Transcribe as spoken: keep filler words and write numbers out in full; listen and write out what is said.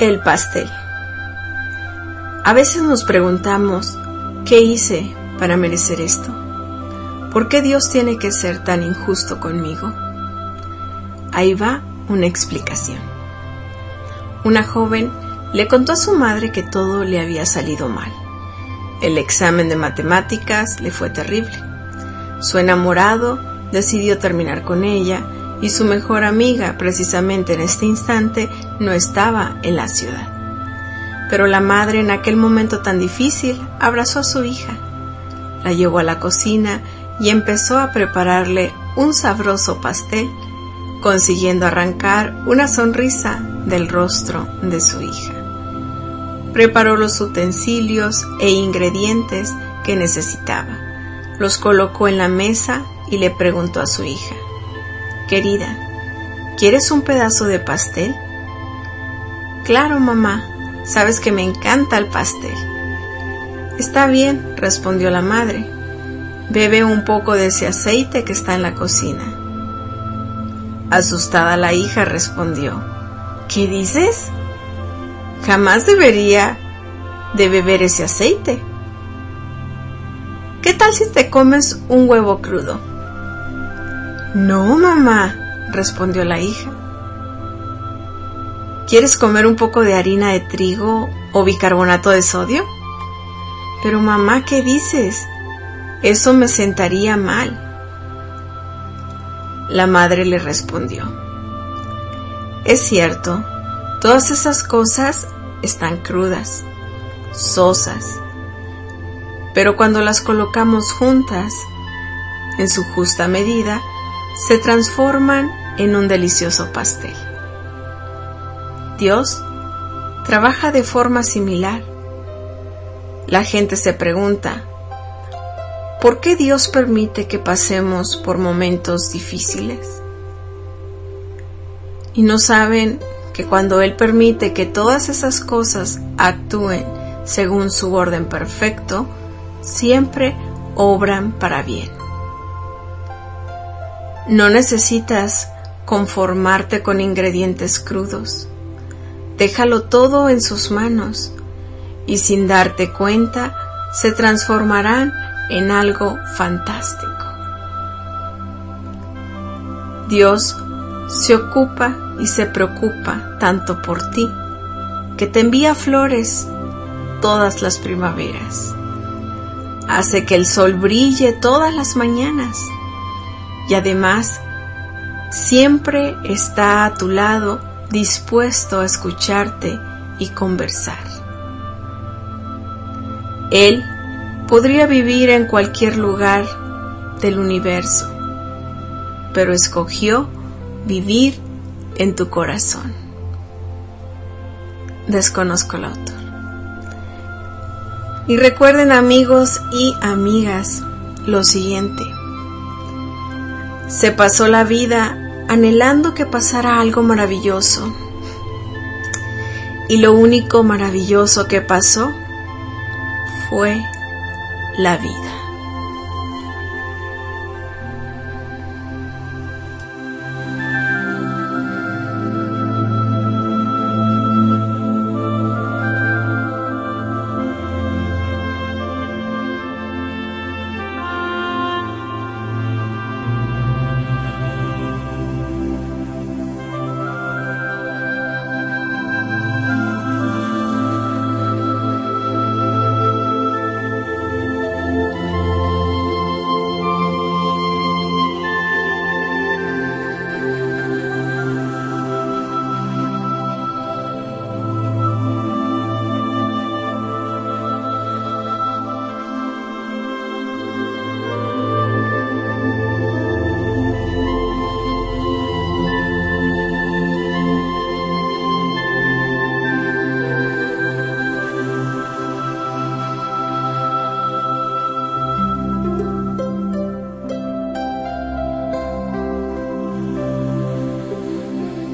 El pastel. A veces nos preguntamos, ¿qué hice para merecer esto? ¿Por qué Dios tiene que ser tan injusto conmigo? Ahí va una explicación. Una joven le contó a su madre que todo le había salido mal. El examen de matemáticas le fue terrible. Su enamorado decidió terminar con ella y su mejor amiga, precisamente en este instante, no estaba en la ciudad. Pero la madre, en aquel momento tan difícil, abrazó a su hija, la llevó a la cocina y empezó a prepararle un sabroso pastel, consiguiendo arrancar una sonrisa del rostro de su hija. Preparó los utensilios e ingredientes que necesitaba, los colocó en la mesa y le preguntó a su hija: «Querida, ¿quieres un pedazo de pastel?» «Claro, mamá, sabes que me encanta el pastel». «Está bien», respondió la madre. «Bebe un poco de ese aceite que está en la cocina». Asustada la hija respondió: «¿Qué dices? Jamás debería de beber ese aceite. ¿Qué tal si te comes un huevo crudo?» «No, mamá», respondió la hija. «¿Quieres comer un poco de harina de trigo o bicarbonato de sodio?» «Pero mamá, ¿qué dices? Eso me sentaría mal». La madre le respondió: «Es cierto, todas esas cosas están crudas, sosas, pero cuando las colocamos juntas, en su justa medida, se transforman en un delicioso pastel». Dios trabaja de forma similar. La gente se pregunta, ¿por qué Dios permite que pasemos por momentos difíciles? Y no saben que cuando Él permite que todas esas cosas actúen según su orden perfecto, siempre obran para bien. No necesitas conformarte con ingredientes crudos. Déjalo todo en sus manos y sin darte cuenta se transformarán en algo fantástico. Dios se ocupa y se preocupa tanto por ti que te envía flores todas las primaveras. Hace que el sol brille todas las mañanas y además siempre está a tu lado dispuesto a escucharte y conversar. Él podría vivir en cualquier lugar del universo, pero escogió vivir en tu corazón. Desconozco el autor. Y recuerden, amigos y amigas, lo siguiente: se pasó la vida anhelando que pasara algo maravilloso, y lo único maravilloso que pasó fue la vida.